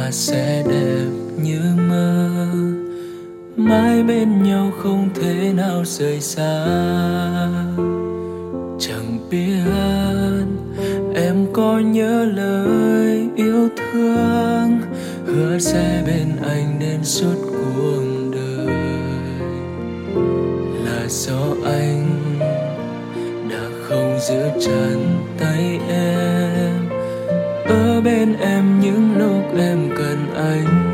và sẽ đẹp như mơ. Mãi bên nhau không thể nào rời xa. Chẳng biết em có nhớ lời yêu thương, hứa sẽ bên anh đến suốt cuộc đời. Là do anh đã không giữ chặt tay em, ở bên em những lúc em cần anh.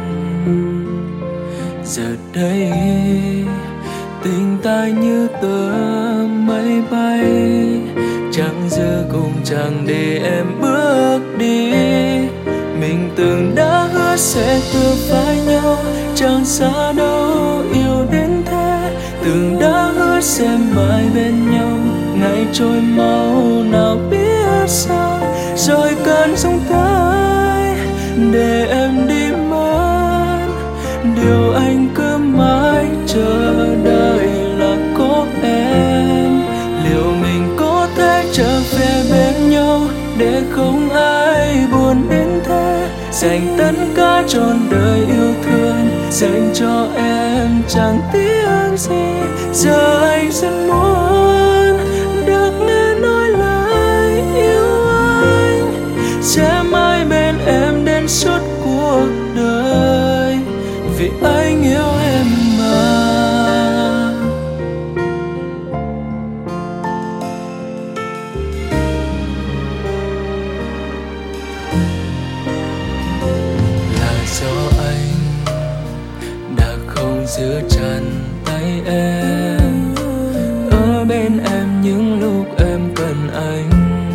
Giờ đây tình ta như tờ mây bay, chẳng giữ cùng chẳng để em bước đi. Mình từng đã hứa sẽ từ vai nhau, chẳng xa đâu yêu đến thế. Từng đã hứa sẽ mãi bên nhau, ngày trôi mau nào biết sao. Rồi cơn sóng tới để em đi mất, điều anh cứ mãi chờ đợi là có em. Liệu mình có thể trở về bên nhau để không ai buồn đến thế? Dành tất cả trọn đời yêu thương, dành cho em chẳng tiếc gì. Giờ anh rất muốn được nghe nói lời yêu anh, sẽ mãi bên em đến suốt cuộc đời, vì anh yêu em mà. Là do anh đã không giữ chặt tay em, ở bên em những lúc em cần anh.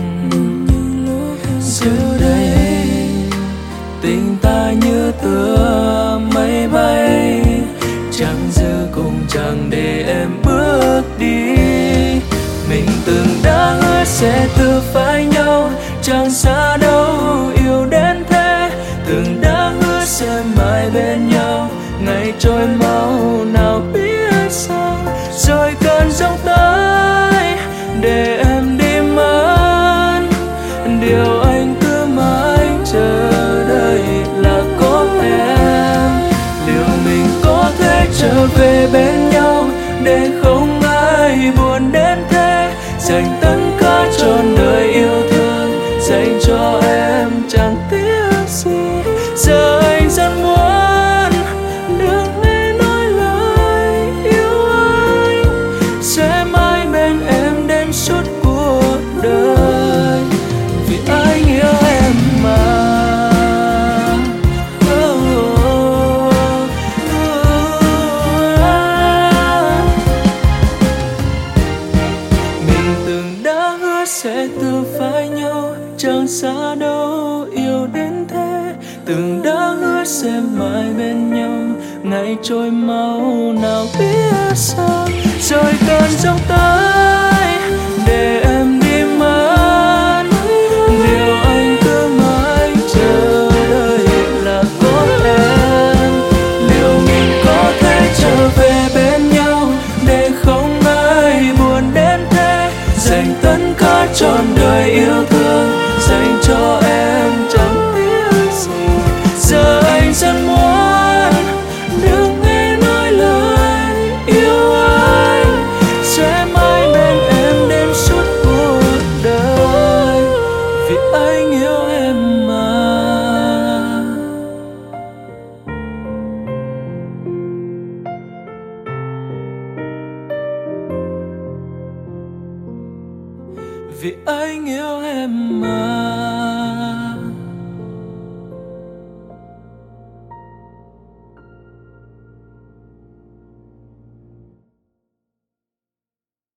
Giờ đây tình ta như tựa mây bay, chẳng giữ cùng chẳng để em bước đi. Mình từng đã hứa sẽ từ vai nhau, chẳng xa đâu yêu đến thế. Từng đã hứa sẽ mãi bên nhau, ngày trôi mau nào biết sao. Rồi cơn giông tới để em đi mất, điều anh cứ mãi chờ đợi là có em. Liệu mình có thể trở về bên nhau để không ai buồn đến thế? Dành tất cả trọn đời yêu thương, dành cho em chẳng tiếc gì. Giờ anh rất muốn được nghe nói lời yêu anh, sẽ mãi bên em đến suốt cuộc đời, vì anh yêu em mà. Mình từng đã hứa sẽ từ vai nhau, chẳng xa đâu yêu đến thế. Từng đã hứa sẽ mãi bên nhau, ngày trôi mau nào biết sao. Rồi cơn giông tới để em đi mất, điều anh cứ mãi chờ đợi là có em. Liệu mình có thể trở về bên nhau để không ai buồn đến thế? Dành tất cả trọn đời yêu thương, dành cho em chẳng tiếc gì. Giờ anh rất muốn được nghe nói lời yêu anh, sẽ mãi bên em đến suốt cuộc đời, vì anh yêu em mà. Vì anh yêu em mà.